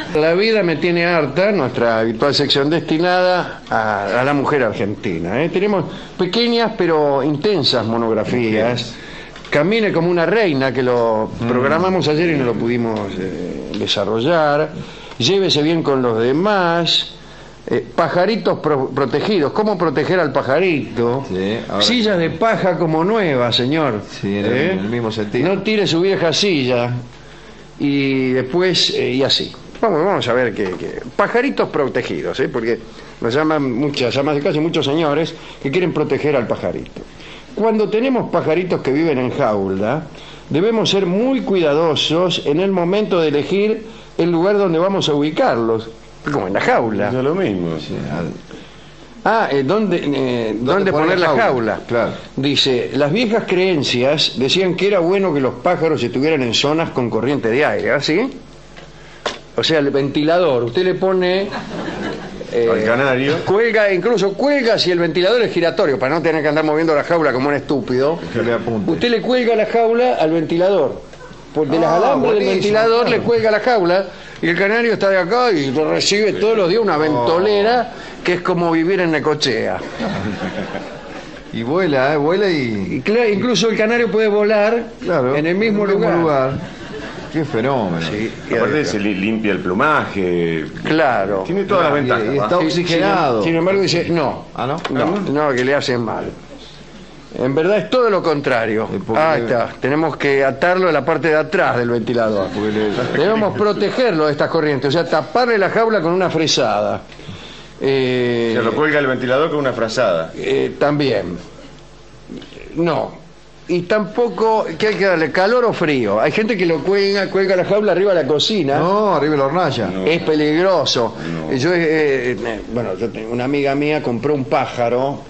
La vida me tiene harta, nuestra habitual sección destinada a la mujer argentina. Tenemos pequeñas pero intensas monografías. Camine como una reina, que lo programamos ayer y no lo pudimos desarrollar. Llévese bien con los demás. Pajaritos protegidos. ¿Cómo proteger al pajarito? Sí, sillas de paja como nuevas, señor. Sí, en el mismo sentido. No tire su vieja silla. Y después, y así. Vamos a ver que pajaritos protegidos, porque nos llaman muchas amas de casa y muchos señores que quieren proteger al pajarito. Cuando tenemos pajaritos que viven en jaula, debemos ser muy cuidadosos en el momento de elegir el lugar donde vamos a ubicarlos. Como en la jaula. Es lo mismo. Sí. ¿Dónde poner la jaula? Claro. Dice, las viejas creencias decían que era bueno que los pájaros estuvieran en zonas con corriente de aire, ¿así? O sea, el ventilador, usted le pone... al canario. Incluso cuelga si el ventilador es giratorio, para no tener que andar moviendo la jaula como un estúpido. Que le apunte. Usted le cuelga la jaula al ventilador. De las alambres del ventilador, claro, le cuelga la jaula y el canario está de acá y recibe todos los días una ventolera que es como vivir en Necochea. Y vuela y... Claro, incluso el canario puede volar, claro, en el mismo lugar. Qué fenómeno. Sí, aparte se limpia el plumaje. Claro. Tiene todas las ventajas. Y está oxigenado. Sin embargo dice, no. ¿Ah, no? No, que le hacen mal. En verdad es todo lo contrario. Está. Tenemos que atarlo a la parte de atrás del ventilador. Debemos protegerlo de estas corrientes, o sea, taparle la jaula con una frazada. Se lo cuelga el ventilador con una frazada. También. No. Y tampoco, ¿qué hay que darle? ¿Calor o frío? Hay gente que lo cuelga la jaula arriba de la cocina. No, arriba de la hornalla. No. Es peligroso. No. Yo tengo una amiga mía, compró un pájaro,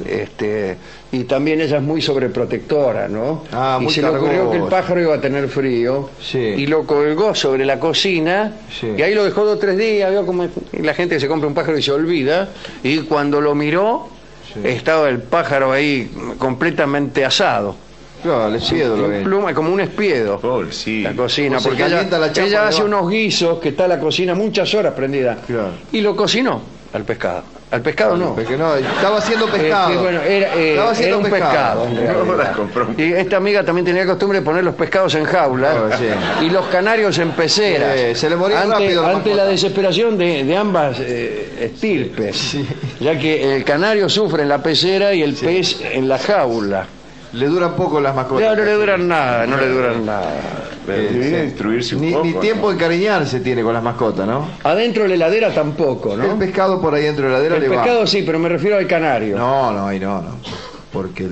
y también ella es muy sobreprotectora, ¿no? Y se le ocurrió que el pájaro iba a tener frío, sí, y lo colgó sobre la cocina, sí, y ahí lo dejó 2 o 3 días, vio como la gente que se compra un pájaro y se olvida, y cuando lo miró, sí, estaba el pájaro ahí completamente asado. Claro, el espiedo lo ve. Pluma, como un espiedo. Sí. La cocina, pues porque ella hace unos guisos que está la cocina muchas horas prendida. Claro. Y lo cocinó al pescado. Al pescado no. Porque no, estaba haciendo pescado. Era un pescado. Y esta amiga también tenía costumbre de poner los pescados en jaula, sí, y los canarios en peceras. Se le moría rápido. Ante la desesperación de ambas estirpes. Sí. Ya que el canario sufre en la pecera y el pez en la jaula. Le duran poco las mascotas. No le duran nada, no le duran nada. Debería instruirse un poco. Ni tiempo de encariñarse tiene con las mascotas, ¿no? Adentro de la heladera tampoco, ¿no? El pescado por ahí dentro de la heladera le va. El pescado sí, pero me refiero al canario. No. Porque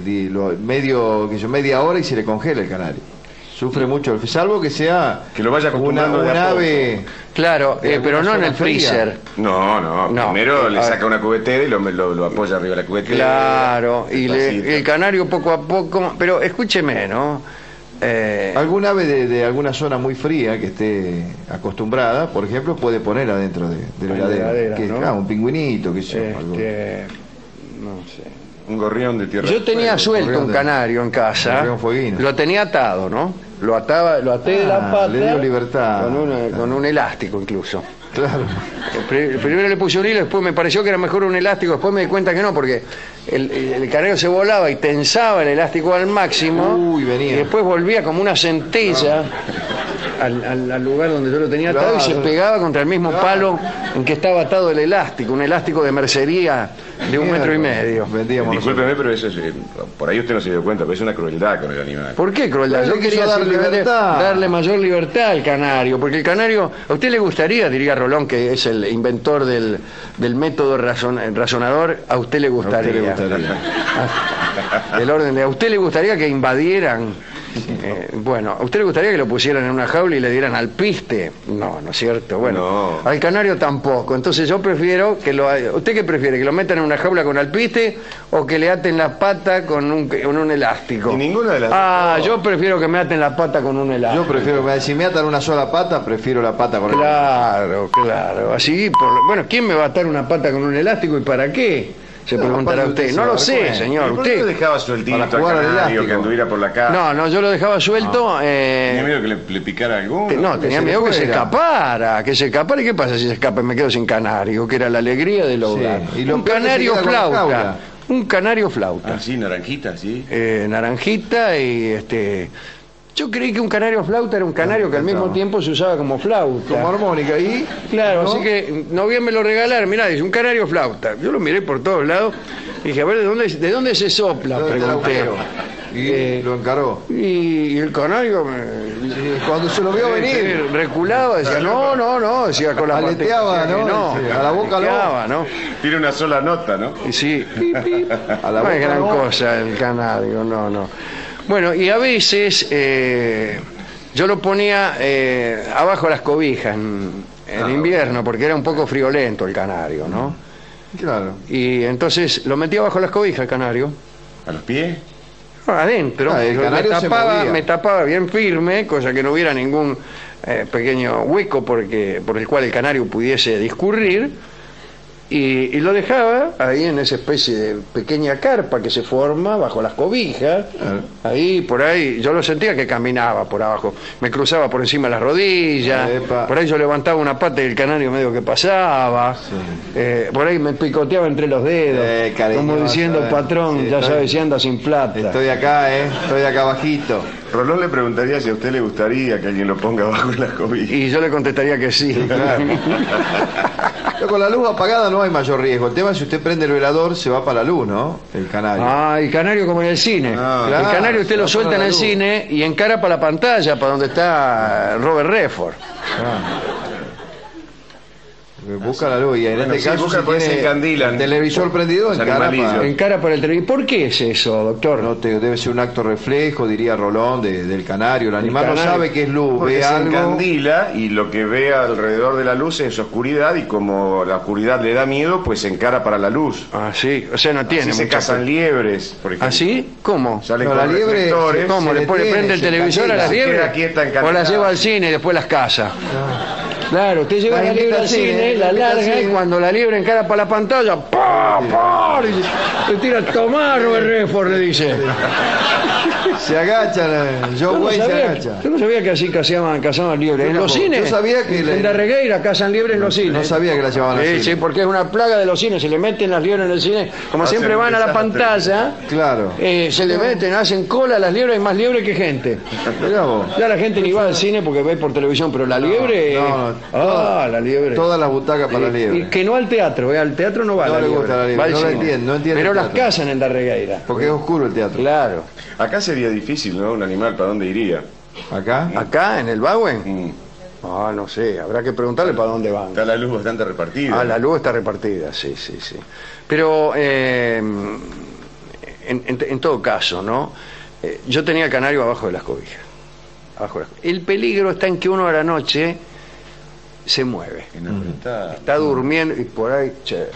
media hora y se le congela el canario. Sufre mucho, salvo que sea que lo vaya acostumbrando un ave. Claro, pero no en el freezer. No. Primero le saca una cubetera y lo apoya arriba de la cubetera. Claro, y el canario poco a poco. Pero escúcheme, ¿no? Algún ave de alguna zona muy fría que esté acostumbrada, por ejemplo, puede poner adentro de la heladera, ¿no? Un pingüinito, qué sé yo. No sé. Un gorrión de tierra. Yo tenía suelto un canario en casa. Lo tenía atado, ¿no? Lo até de la pata. Le dio libertad. Con un elástico incluso. Claro. Primero le puse un hilo, después me pareció que era mejor un elástico, después me di cuenta que no, porque el canario se volaba y tensaba el elástico al máximo. Y después volvía como una centella al lugar donde yo lo tenía atado, y se pegaba contra el mismo palo en que estaba atado el elástico, un elástico de mercería de 1,5 metros. Discúlpeme, pero eso es, por ahí usted no se dio cuenta, pero es una crueldad con el animal. ¿Por qué crueldad? Yo quería darle mayor libertad al canario, porque el canario, ¿a usted le gustaría, diría Rolón, que es el inventor del método razonador, a usted le gustaría? El orden de, ¿a usted le gustaría que invadieran? Bueno, ¿a usted le gustaría que lo pusieran en una jaula y le dieran alpiste? No es cierto. Bueno, al canario tampoco. Entonces yo prefiero que ¿usted qué prefiere? ¿Que lo metan en una jaula con alpiste o que le aten la pata con un elástico? Y ninguna de las dos. Yo prefiero que me aten la pata con un elástico. Yo prefiero, si me atan una sola pata, prefiero la pata con el elástico. Claro. Así, bueno, ¿quién me va a atar una pata con un elástico y para qué? Se preguntará usted. No lo sé, señor. ¿Por qué lo dejaba sueltito al canario que anduviera por la casa? No, yo lo dejaba suelto. ¿Tenía miedo que le picara alguno? No, tenía miedo que se escapara. ¿Y qué pasa si se escapa y me quedo sin canario? Que era la alegría del hogar. Sí. Y un canario flauta. Un canario flauta. Ah, sí, naranjita, sí. Naranjita y Yo creí que un canario flauta era un canario que al mismo tiempo se usaba como flauta. Como armónica. Y claro, así que no bien me lo regalaron. Mirá, dice un canario flauta. Yo lo miré por todos lados y dije, a ver, ¿de dónde se sopla? Pregunté. Y lo encaró. Y el canario cuando se lo vio venir reculaba, decía no, decía con la aleteaba, ¿no? A la boca ¿no? Tiene una sola nota, ¿no? Y sí. A la boca no es gran cosa el canario, no. Bueno, y a veces yo lo ponía abajo de las cobijas en invierno, porque era un poco friolento el canario, ¿no? Claro. Y entonces lo metía abajo de las cobijas el canario. ¿A los pies? Adentro. Me tapaba bien firme, cosa que no hubiera ningún pequeño hueco por el cual el canario pudiese discurrir. Y lo dejaba ahí en esa especie de pequeña carpa que se forma bajo las cobijas. Ahí, por ahí, yo lo sentía que caminaba por abajo. Me cruzaba por encima de las rodillas. Por ahí yo levantaba una pata y el canario medio que pasaba. Sí. Por ahí me picoteaba entre los dedos. Como diciendo, patrón, ya sabes si anda sin plata. Estoy acá abajito. Rolón le preguntaría si a usted le gustaría que alguien lo ponga abajo en las cobijas. Y yo le contestaría que sí. Claro. Pero con la luz apagada no hay mayor riesgo. El tema es si usted prende el velador, se va para la luz, ¿no? El canario. El canario como en el cine. Claro, el canario usted lo suelta en el cine y encara para la pantalla, para donde está Robert Redford. Busca la luz y en este caso el televisor prendido encara para el televisor. ¿Por qué es eso, doctor? No debe ser un acto reflejo, diría Rolón, del canario. El animal no sabe qué es luz, ve algo, se encandila y lo que ve alrededor de la luz es oscuridad, y como la oscuridad le da miedo, pues se encara para la luz. Ah, sí, o sea, no tiene. Se cazan liebres, por ejemplo. ¿Ah, sí? ¿Cómo? Salen con la liebre, ¿cómo? Después le prende el televisor a la liebre o la lleva al cine y después las caza. Claro, usted lleva la liebre al cine, la larga, y cuando la liebre encara para la pantalla, ¡pah! Le tira, tomá, Robert Redford, le dice. Se agachan, Joe Wayne se agacha. Yo no sabía que así cazaban liebres. En los cines, yo sabía que en la Regueira cazan liebres en los cines. No sabía que la llevaban al cine. Sí, porque es una plaga de los cines, se le meten las liebres en el cine. Como siempre van a la pantalla, claro. Se le meten, hacen cola a las liebres, hay más liebre que gente. Ya la gente ni va al cine porque ve por televisión, pero la liebre... la liebre. Todas las butacas para la liebre. Y que no al teatro, al teatro no va la liebre. No le gusta la liebre, no entiende. Pero las cazan en la Regueira. Porque es oscuro el teatro. Claro. Acá sería difícil, ¿no? Un animal, ¿para dónde iría? ¿Acá? ¿Acá, en el Bagüen? No sé, habrá que preguntarle para dónde van. Está la luz bastante repartida. La luz está repartida, sí. Pero, en todo caso, ¿no? Yo tenía el canario abajo de las cobijas. El peligro está en que uno a la noche se mueve. Está durmiendo y por ahí...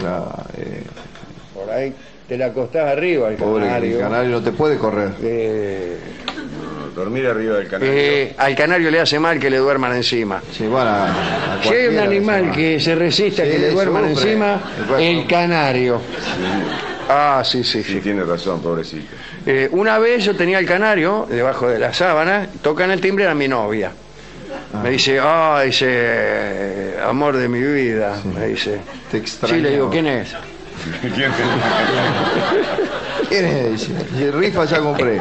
por ahí te la acostás arriba el canario. El canario no te puede correr. Dormir arriba del canario. Al canario le hace mal que le duerman encima. Sí, bueno, si hay un animal que se resiste a que le duerman encima, el canario. Sí. Sí, tiene razón, pobrecito. Una vez yo tenía el canario debajo de la sábana, tocan el timbre, era mi novia. Me dice, amor de mi vida, me dice. Te extraño. Sí, le digo, ¿quién es? ¿Quién es? Rifa ya compré.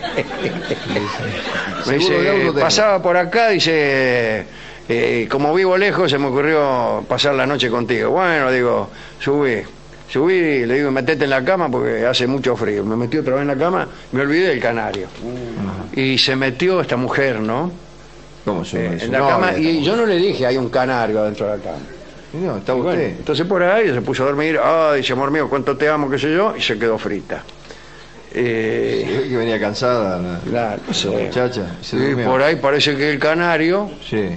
Me dice, pasaba por acá, dice, como vivo lejos se me ocurrió pasar la noche contigo. Bueno, digo, subí, le digo, metete en la cama porque hace mucho frío. Me metí otra vez en la cama, me olvidé del canario. Y se metió esta mujer, ¿no? ¿Cómo en la cama, y yo no le dije, hay un canario adentro de la cama. No, está usted. Bueno, entonces por ahí se puso a dormir, dice, amor mío, cuánto te amo, qué sé yo, y se quedó frita. Que venía cansada la muchacha. Y por ahí parece que el canario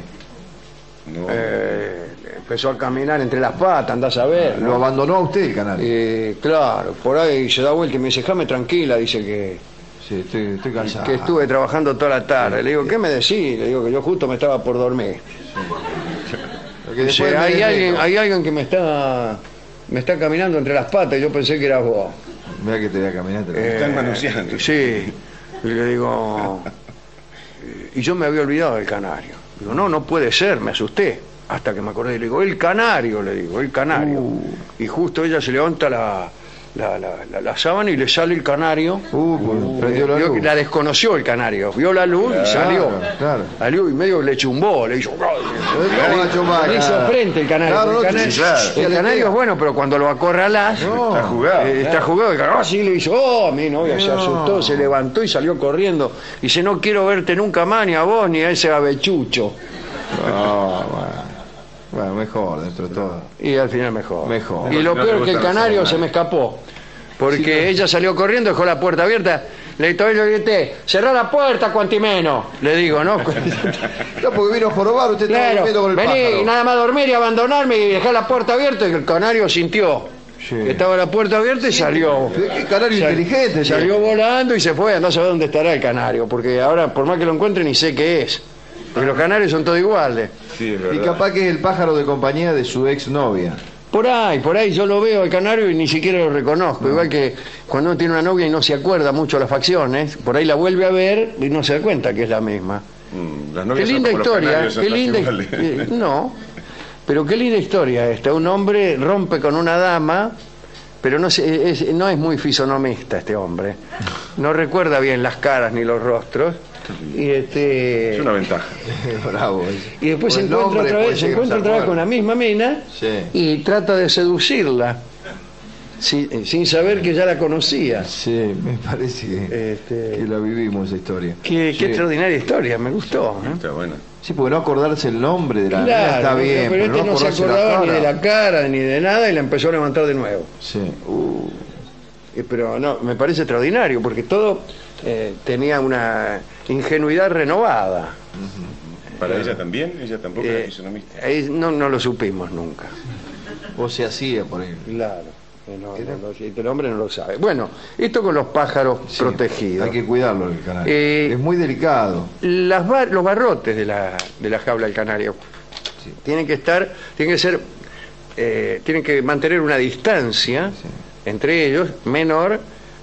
empezó a caminar entre las patas, andás a ver. ¿Lo abandonó a usted el canario? Claro, por ahí se da vuelta y me dice, déjame tranquila, dice que... Sí, estoy cansado. Que estuve trabajando toda la tarde. Le digo, ¿qué me decís? Le digo que yo justo me estaba por dormir. Dice, hay alguien que me está me está caminando entre las patas y yo pensé que eras vos. Mira que te voy a caminar. Están manoseando. Sí. Y le digo... Y yo me había olvidado del canario. Digo, no puede ser, me asusté. Hasta que me acordé y le digo, el canario, le digo, el canario. Y justo ella se levanta la sábana y le sale el canario. Prendió la luz. La desconoció el canario, vio la luz y salió. Claro. Salió y medio le chumbó, le hizo. Le hizo frente el canario. Claro, el canario es bueno, pero cuando lo acorralás, está jugado. Está jugado. Sí, le hizo, mi novia se asustó, se levantó y salió corriendo. Dice, no quiero verte nunca más, ni a vos, ni a ese avechucho. Bueno, mejor dentro de todo. Y al final mejor. Y lo No peor le es que el gusta canario la se me escapó. Porque ella salió corriendo, dejó la puerta abierta. Le grité, cerrá la puerta, cuantimeno. Le digo, ¿no? No, porque vino a jorobar, usted estaba Claro, durmiendo con el vení pájaro. nada más a dormir y abandonarme y dejar la puerta abierta. Y el canario sintió que estaba la puerta abierta y salió. Qué canario inteligente. Salió volando y se fue. Andá a saber dónde estará el canario. Porque ahora, por más que lo encuentre, ni sé qué es. Porque los canarios son todos iguales. Sí, es Y verdad. capaz que es el pájaro de compañía de su exnovia. Por ahí yo lo veo al canario y ni siquiera lo reconozco. Igual que cuando uno tiene una novia y no se acuerda mucho las facciones, por ahí la vuelve a ver y no se da cuenta que es la misma. Las Qué novias linda son como los historia, canarios, son qué linda. iguales. No, pero qué linda historia esta. Un hombre rompe con una dama, pero no es muy fisonomista este hombre. No recuerda bien las caras ni los rostros. Y Es una ventaja. Bravo. y después se O el encuentra nombre, otra puede vez, ser que no se con acuerde. la misma mina Sí. y trata de seducirla sin saber que ya la conocía. Sí, me parece que la vivimos esa historia. Qué Sí. extraordinaria historia, me gustó. ¿Eh? Está bueno. Sí, porque no acordarse el nombre de la Claro, nena está bien, pero este no se acordarse acordaba ni cara. de la cara ni de nada y la empezó a levantar de nuevo. Sí. Pero no, me parece extraordinario porque todo tenía una ingenuidad renovada. ¿Para ella también? ¿Ella tampoco era fisonomista? Ahí no lo supimos nunca. O se hacía por ahí. Claro. El hombre no lo sabe. Bueno, esto con los pájaros Sí, protegidos. Hay que cuidarlo el canario. Es muy delicado. Los barrotes de la jaula del canario tienen que mantener una distancia entre ellos menor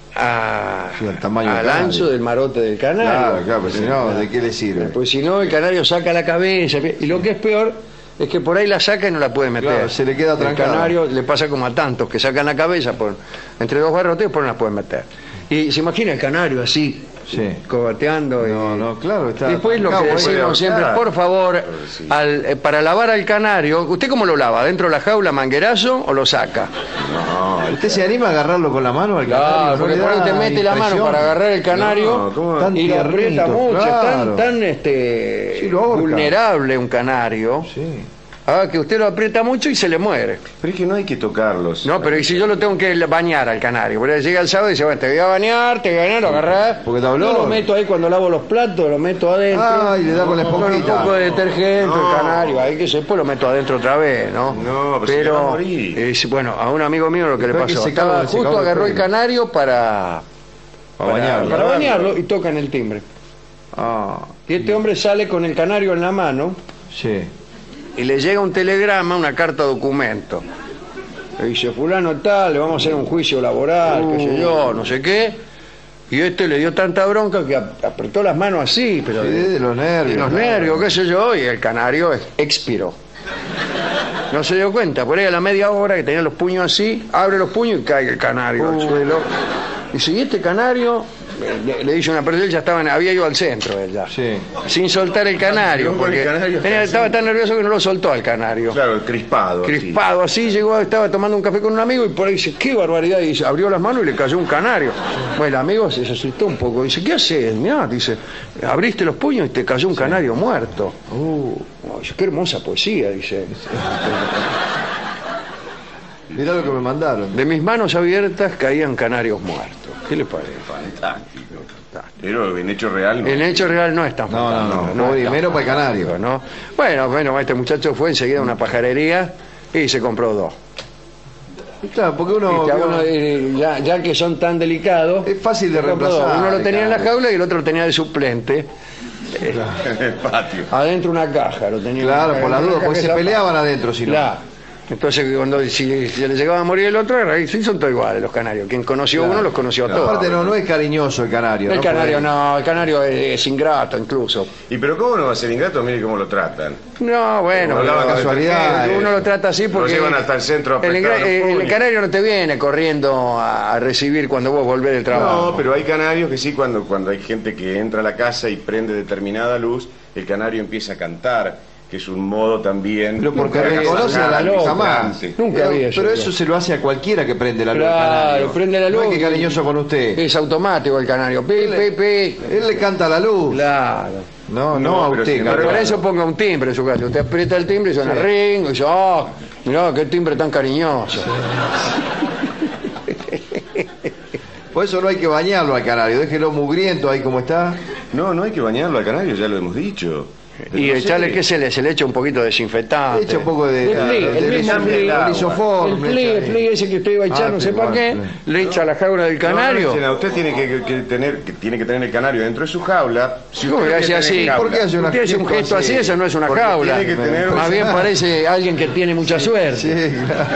al tamaño del al canario. ancho del marote del canario. Claro, pues si no, ¿de qué le sirve? Pues si no, el canario saca la cabeza. Y lo que es peor es que por ahí la saca y no la puede meter. Claro, se le queda El trancada. canario le pasa como a tantos que sacan la cabeza entre dos barrotes y después no la pueden meter. Y se imagina el canario así, cobateando. No, claro. Está después lo que trancado, decimos siempre, por favor, para lavar al canario, ¿usted cómo lo lava? ¿Dentro de la jaula, manguerazo o lo saca? ¿Usted se anima a agarrarlo con la mano al canario? Claro, ¿No porque le por ahí da te mete la mano impresión? para agarrar el canario Tan y lo aprieta tiernito, mucho, claro. tan Sí, lo ahorca. vulnerable un canario. Sí. Que usted lo aprieta mucho y se le muere. Pero es que no hay que tocarlos. No, pero ¿y si yo lo tengo que bañar al canario? Porque llega el sábado y dice, bueno, te voy a bañar, lo agarrás. Porque te habló. Yo lo meto ahí cuando lavo los platos, lo meto adentro. Y le da con la Con un esponjita. poco de detergente, el canario, ahí que después lo meto adentro otra vez, ¿no? No, pero se le va a morir. Bueno, a un amigo mío lo que le Después pasó, que se caga, se justo caga agarró el el pelo. canario para bañarlo. bañarlo y tocan el timbre. Y este hombre sale con el canario en la mano Sí. y le llega un telegrama, una carta documento. Le dice, fulano tal, le vamos a hacer un juicio laboral, qué sé yo, no sé qué. Y este le dio tanta bronca que apretó las manos así, pero Sí, de los nervios. de los nervios, qué sé yo, y el canario expiró. No se dio cuenta, por ahí a la media hora que tenía los puños así, abre los puños y cae el canario al suelo. Dice, y este canario, le dice una persona, él ya había ido al centro, él ya, Sí. sin soltar el canario, Con el porque canario estaba tan nervioso que no lo soltó al canario. Claro, crispado. Crispado, así llegó, estaba tomando un café con un amigo y por ahí dice, qué barbaridad, y dice, abrió las manos y le cayó un canario. Bueno, el amigo se asustó un poco, dice, ¿qué haces? Mirá, dice, abriste los puños y te cayó un canario muerto. Dice, qué hermosa poesía, dice. Mirá lo que me mandaron. De mis manos abiertas caían canarios muertos. ¿Qué le parece? Fantástico. Pero en hecho real no. En hecho real no es tan fantástico, No, es y tan menos para el canario. fantástico, ¿no? Bueno, este muchacho fue enseguida a una pajarería y se compró dos. Claro, porque uno... Ya que son tan delicados, Es fácil de se compró dos. reemplazar. Uno lo tenía en la canario. jaula y el otro lo tenía de suplente. En el patio. Adentro una caja lo tenía. Claro, por las dudas, porque se peleaban peleaban adentro, si no. Claro. Entonces, cuando si se le llegaba a morir el otro, sí son todos iguales los canarios. Quien conoció uno, los conoció a todos. Aparte no es cariñoso el canario. El canario no, el canario es ingrato incluso. ¿Y pero cómo no va a ser ingrato? Mire cómo lo tratan. No, bueno, casualidad. uno lo trata así porque... Lo llevan hasta el centro a el canario no te viene corriendo a recibir cuando vos volvés del trabajo. No, pero hay canarios que sí, cuando hay gente que entra a la casa y prende determinada luz, el canario empieza a cantar, que es un modo también... Pero porque reconoce a la luz, jamás. Nunca vi eso. Pero eso se lo hace a cualquiera que prende la luz. Claro, prende la luz. No es que cariñoso con usted. Es automático el canario. Él le canta la luz. Claro. No a usted. Pero para eso ponga un timbre en su casa. Usted aprieta el timbre y suena ring. Y dice, oh, mirá, qué timbre tan cariñoso. Por eso no hay que bañarlo al canario. Déjelo mugriento ahí como está. No hay que bañarlo al canario, ya lo hemos dicho. Y echarle, ¿qué se le echa un poquito de desinfectante? Le echa un poco de lisoform. El pli ese que usted iba a echar, no sé para qué, le echa a la jaula del canario. Usted tiene que tener el canario dentro de su jaula. ¿Cómo que hace así? ¿Por qué hace usted hace un gesto así? Eso no es una jaula. Más bien parece alguien que tiene mucha suerte. Sí, claro.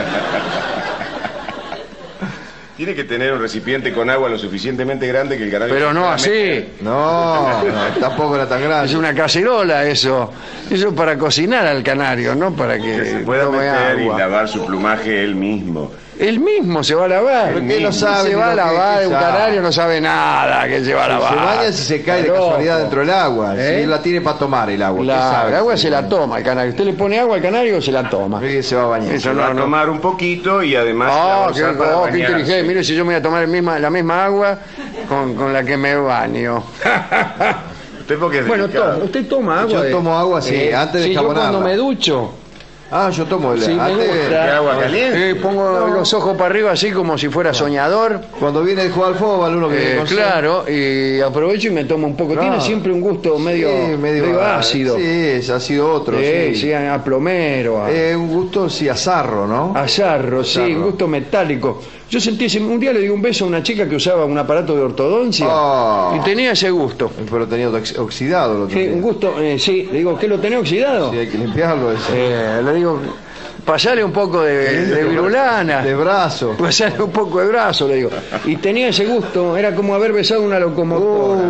Tiene que tener un recipiente con agua lo suficientemente grande que el canario... Pero no así. No, tampoco era tan grande. Es una cacerola eso. Eso es para cocinar al canario, no para que se pueda tome meter agua. y lavar su plumaje él mismo. Él mismo se va a lavar. ¿Pero qué no sabe? Se va a lavar, un sabe. canario no sabe nada que se va a lavar. Se baña si se cae de casualidad dentro del agua. Si él la tiene para tomar el agua. El agua se la toma el canario. Usted le pone agua al canario, se la toma. Se va a bañar. Eso va a tomar un poquito y además... qué inteligente. Mire, si yo me voy a tomar la misma agua con la que me baño. Usted porque es bueno, usted toma agua. Yo tomo agua, sí, antes de jabonarla. Yo cuando me ducho... yo tomo sí, antes de agua caliente. Pongo los ojos para arriba así como si fuera soñador. Cuando viene el jugar al fútbol, uno que claro, y aprovecho y me tomo un poco. Tiene siempre un gusto medio ácido. Sí, es ácido otro. Sí, a plomero. Un gusto, a sarro, ¿no? A sarro, sí, un gusto metálico. Yo sentí un día le di un beso a una chica que usaba un aparato de ortodoncia y tenía ese gusto. Pero tenía oxidado. Un gusto, sí. Le digo, ¿qué lo tenía oxidado? Sí, hay que limpiarlo. Le digo, pasale un poco de virulana. De brazo. Pasale un poco de brazo, le digo. Y tenía ese gusto, era como haber besado una locomotora.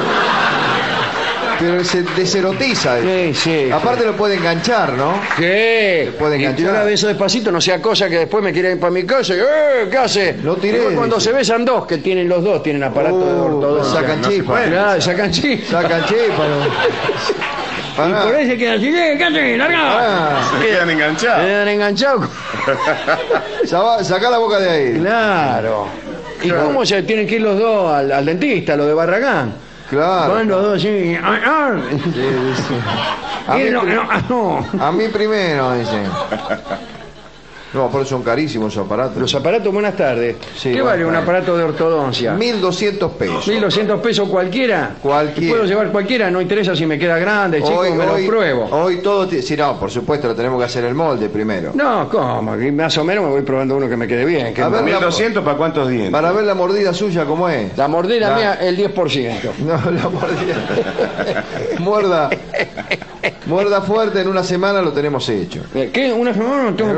Pero se deserotiza. Sí. Aparte lo puede enganchar, ¿no? ¿Qué? Puede enganchar. Y yo la beso despacito, no sea cosa que después me quiera ir para mi casa y ¿qué hace? No tiré. Cuando se besan dos, que tienen los dos, tienen aparato de ortodoncia. Sacan chispa. Claro, sacan chispa. Sacan chispa. Y por ahí se quedan así, ¿qué hace? ¡Larga! Se quedan enganchados. Quedan enganchados. Sacá la boca de ahí. Claro. ¿Y cómo se tienen que ir los dos al dentista, los de Barragán? Claro. Van los dos así. A mí primero, dicen. No, por eso son carísimos esos aparatos. Los aparatos, buenas tardes. Sí, ¿Qué vale un aparato de ortodoncia? 1.200 pesos. 1.200 pesos cualquiera. Cualquiera. ¿Puedo llevar cualquiera? No interesa si me queda grande, chico, me lo pruebo. Hoy todo... Sí, no, por supuesto, lo tenemos que hacer el molde primero. No, ¿cómo? Más o menos me voy probando uno que me quede bien. A ver, 1.200 ¿para cuántos dientes? Para ver la mordida suya, ¿cómo es? La mordida mía, el 10%. No, la mordida... Muerda fuerte, en una semana lo tenemos hecho. ¿Qué? ¿Una semana? ¿Tengo que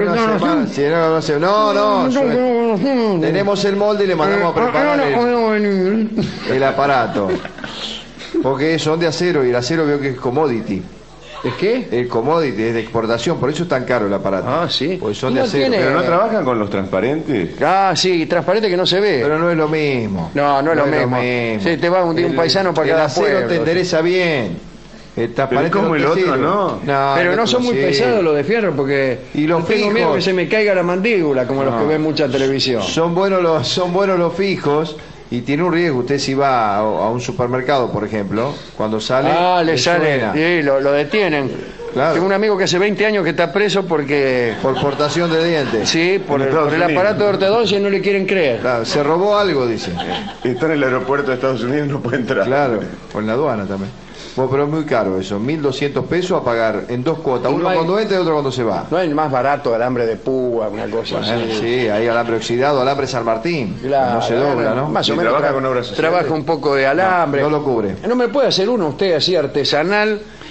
No, tenemos el molde y le mandamos a preparar el aparato. Porque son de acero y el acero veo que es commodity. ¿Es qué? El commodity es de exportación, por eso es tan caro el aparato. Ah, sí. Porque son de acero. ¿Pero no trabajan con los transparentes? Ah, sí, transparente que no se ve. Pero no es lo mismo. No es lo mismo. Sí, te va un paisano para cada pueblo. El acero te endereza bien. Pero como el otro, ¿no? Pero no son muy pesados los de fierro porque tengo miedo que se me caiga la mandíbula como los que ven mucha televisión. Son buenos los fijos y tiene un riesgo. Usted si va a un supermercado, por ejemplo, cuando sale... le sale, sí, lo detienen. Claro. Tengo un amigo que hace 20 años que está preso porque... Por portación de dientes. Sí, por el aparato de ortodoncia y no le quieren creer. Claro, se robó algo, dice. Está en el aeropuerto de Estados Unidos, no puede entrar. Claro, o en la aduana también. Bueno, pero es muy caro eso, 1.200 pesos a pagar en dos cuotas, uno cuando entra y otro cuando se va. No hay más barato alambre de púa, una cosa así. Sí, hay alambre oxidado, alambre San Martín, claro, no se dobla, ¿no? Más o menos trabaja con obras sociales. Trabaja un poco de alambre. No lo cubre. ¿No me puede hacer uno usted así artesanal,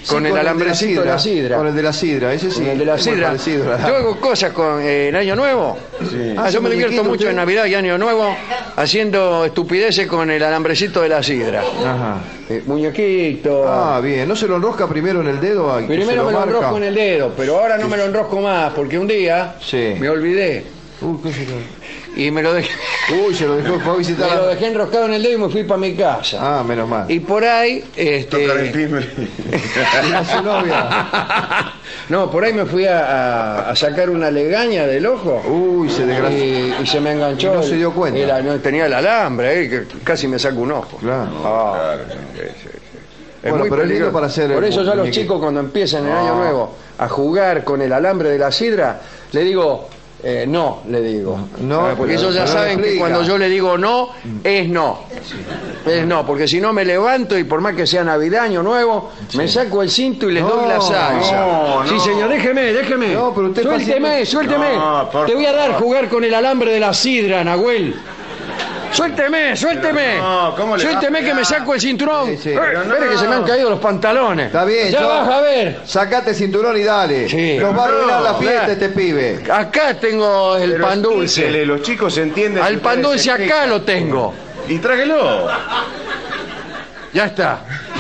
con el alambrecito de la sidra. Con el de la sidra, ese sí. Con el de la sidra. Yo hago cosas con el Año Nuevo. Sí. Yo me divierto mucho en Navidad y Año Nuevo haciendo estupideces con el alambrecito de la sidra. Ajá. Muñequito. Ah, bien. ¿No se lo enrosca primero en el dedo? Primero me lo enrosco en el dedo, pero ahora no me lo enrosco más, porque un día me olvidé. ¿Qué se lo... Y me lo dejé. Se lo dejó, fue a visitar. Me lo dejé enroscado en el dedo y me fui para mi casa. Ah, menos mal. Y por ahí, Tocar el timbre. ¿Y su novia? No, por ahí me fui a sacar una legaña del ojo. Se desgració. Y se me enganchó. Y no se dio cuenta. Tenía el alambre, que casi me saco un ojo. Claro. Claro. Es muy pero es lindo para hacer. Por eso ya los chicos cuando empiezan el Año Nuevo a jugar con el alambre de la sidra, le digo... no, le digo. No, porque ellos ya saben que cuando yo le digo no, es no. Es no, porque si no me levanto y por más que sea Navidad, Año Nuevo, me saco el cinto y les doy la salsa. Sí, señor, déjeme. No, pero usted suélteme. Te voy a dar jugar con el alambre de la sidra, Nahuel. Suélteme. No, ¿cómo le Suélteme que me saco el cinturón. Espere que se me han caído los pantalones. Está bien. Ya vas a ver. Sacate el cinturón y dale. Sí. Nos va a arruinar la fiesta este pibe. Acá tengo el pan dulce. Los chicos entienden. Al pan dulce acá lo tengo. Y tráguelo. Ya está.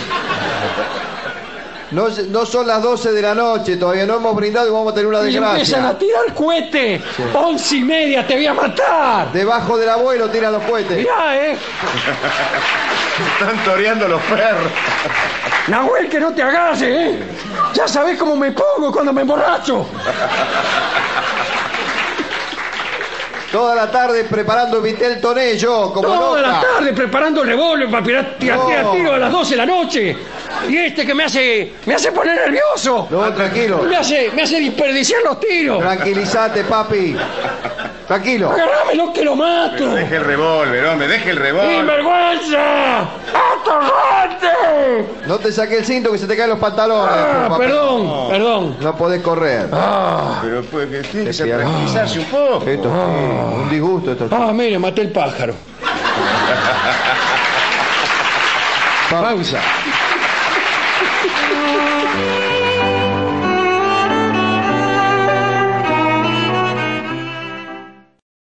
No son las 12 de la noche, todavía no hemos brindado y vamos a tener una Y desgracia. empiezan a tirar cohetes. 11:30, te voy a matar. Debajo del abuelo tiran los cohetes. Mirá, Están toreando los perros. Nahuel, que no te agases, Ya sabés cómo me pongo cuando me emborracho. Toda la tarde preparando Vitel Toné, yo, como Toda loca. la tarde preparando el revólver para tirar tiro a las 12 de la noche. Y que me hace poner nervioso. No, tranquilo. Me hace desperdiciar los tiros. Tranquilízate, papi. Tranquilo. Agarrámelo que lo mato. Deje el revólver, hombre, deje el revólver. ¡Sinvergüenza! ¡Atorrante! No te saque el cinto que se te caen los pantalones. papi. Perdón. No podés correr. Pero pues, tiene que tranquilizarse un poco. Esto es un disgusto. Mire, maté el pájaro. Pausa.